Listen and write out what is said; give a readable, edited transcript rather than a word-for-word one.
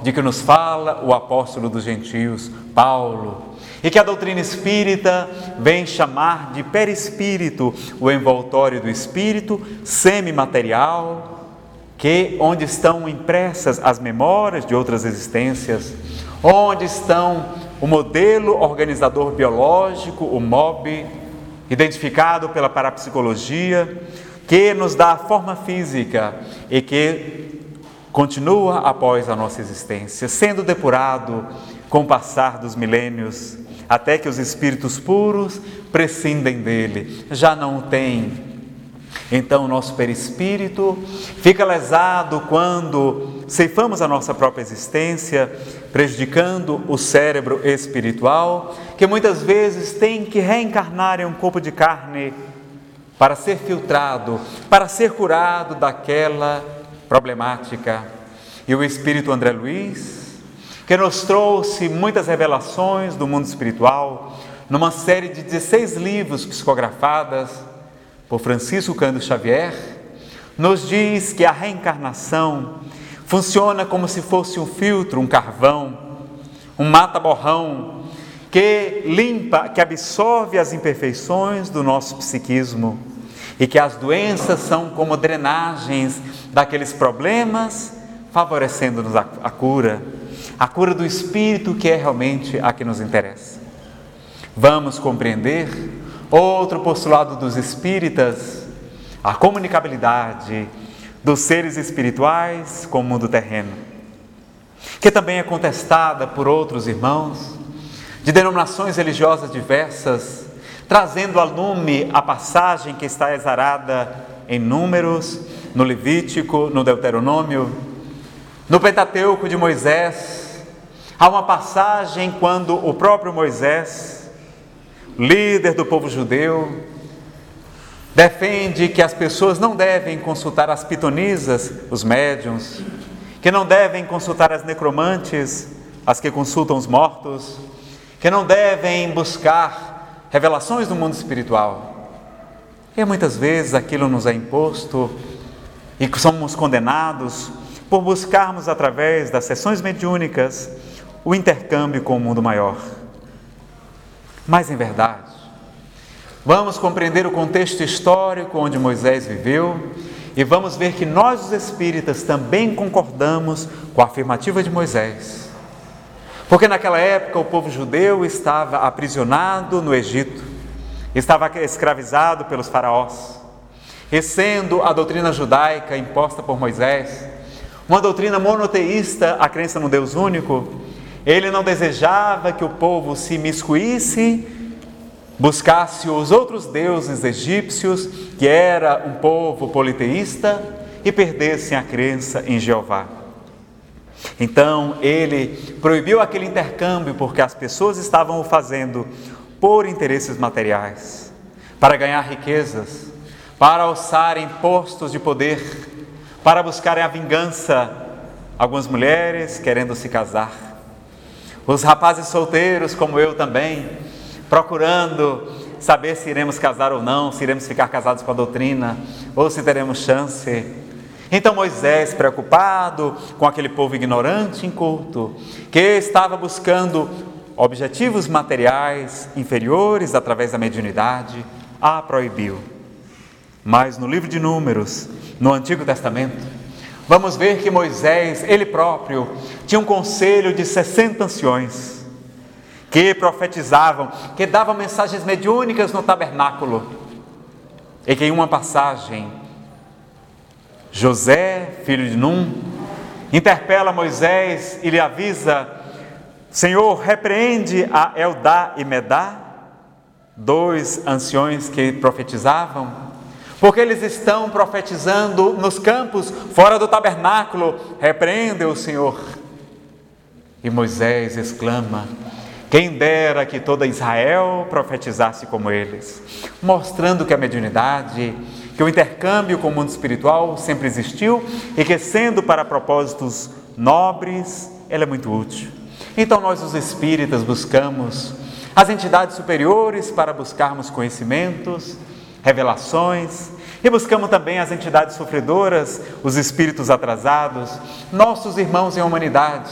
de que nos fala o apóstolo dos gentios, Paulo, e que a doutrina espírita vem chamar de perispírito o envoltório do espírito semimaterial, onde estão impressas as memórias de outras existências, onde estão o modelo organizador biológico, o MOB, identificado pela parapsicologia, que nos dá a forma física e que continua após a nossa existência, sendo depurado com o passar dos milênios, até que os espíritos puros prescindem dele, já não o têm. Então o nosso perispírito fica lesado quando ceifamos a nossa própria existência, prejudicando o cérebro espiritual, que muitas vezes tem que reencarnar em um corpo de carne para ser filtrado, para ser curado daquela problemática. E o Espírito André Luiz, que nos trouxe muitas revelações do mundo espiritual, numa série de 16 livros psicografadas por Francisco Cândido Xavier, nos diz que a reencarnação funciona como se fosse um filtro, um carvão, um mata-borrão, que limpa, que absorve as imperfeições do nosso psiquismo, e que as doenças são como drenagens daqueles problemas, favorecendo-nos a cura do espírito, que é realmente a que nos interessa. Vamos compreender outro postulado dos espíritas, a comunicabilidade dos seres espirituais com o mundo terreno, que também é contestada por outros irmãos de denominações religiosas diversas, trazendo a lume a passagem que está exarada em Números, no Levítico, no Deuteronômio, no Pentateuco de Moisés. Há uma passagem quando o próprio Moisés, líder do povo judeu, defende que as pessoas não devem consultar as pitonisas, os médiuns, que não devem consultar as necromantes, as que consultam os mortos, que não devem buscar revelações do mundo espiritual. E muitas vezes aquilo nos é imposto e somos condenados por buscarmos através das sessões mediúnicas o intercâmbio com o mundo maior. Mas em verdade, vamos compreender o contexto histórico onde Moisés viveu e vamos ver que nós, os espíritas, também concordamos com a afirmativa de Moisés. Porque naquela época o povo judeu estava aprisionado no Egito, estava escravizado pelos faraós, e sendo a doutrina judaica imposta por Moisés, uma doutrina monoteísta, a crença no Deus único, ele não desejava que o povo se imiscuísse, buscasse os outros deuses egípcios, que era um povo politeísta, e perdessem a crença em Jeová. Então ele proibiu aquele intercâmbio porque as pessoas estavam o fazendo por interesses materiais, para ganhar riquezas, para alçarem postos de poder, para buscarem a vingança. Algumas mulheres querendo se casar, os rapazes solteiros como eu também, procurando saber se iremos casar ou não, se iremos ficar casados com a doutrina ou se teremos chance. Então Moisés, preocupado com aquele povo ignorante e inculto, que estava buscando objetivos materiais inferiores através da mediunidade, a proibiu. Mas no livro de Números, no Antigo Testamento, vamos ver que Moisés, ele próprio, tinha um conselho de 60 anciões, que profetizavam, que davam mensagens mediúnicas no tabernáculo, e que em uma passagem, José, filho de Num, interpela Moisés e lhe avisa: Senhor, repreende a Eldá e Medá, dois anciões que profetizavam, porque eles estão profetizando nos campos, fora do tabernáculo. Repreende-o, Senhor. E Moisés exclama: quem dera que toda Israel profetizasse como eles, mostrando que a mediunidade, que o intercâmbio com o mundo espiritual sempre existiu e que, sendo para propósitos nobres, ela é muito útil. Então nós, os espíritas, buscamos as entidades superiores para buscarmos conhecimentos, revelações, e buscamos também as entidades sofredoras, os espíritos atrasados, nossos irmãos em humanidade,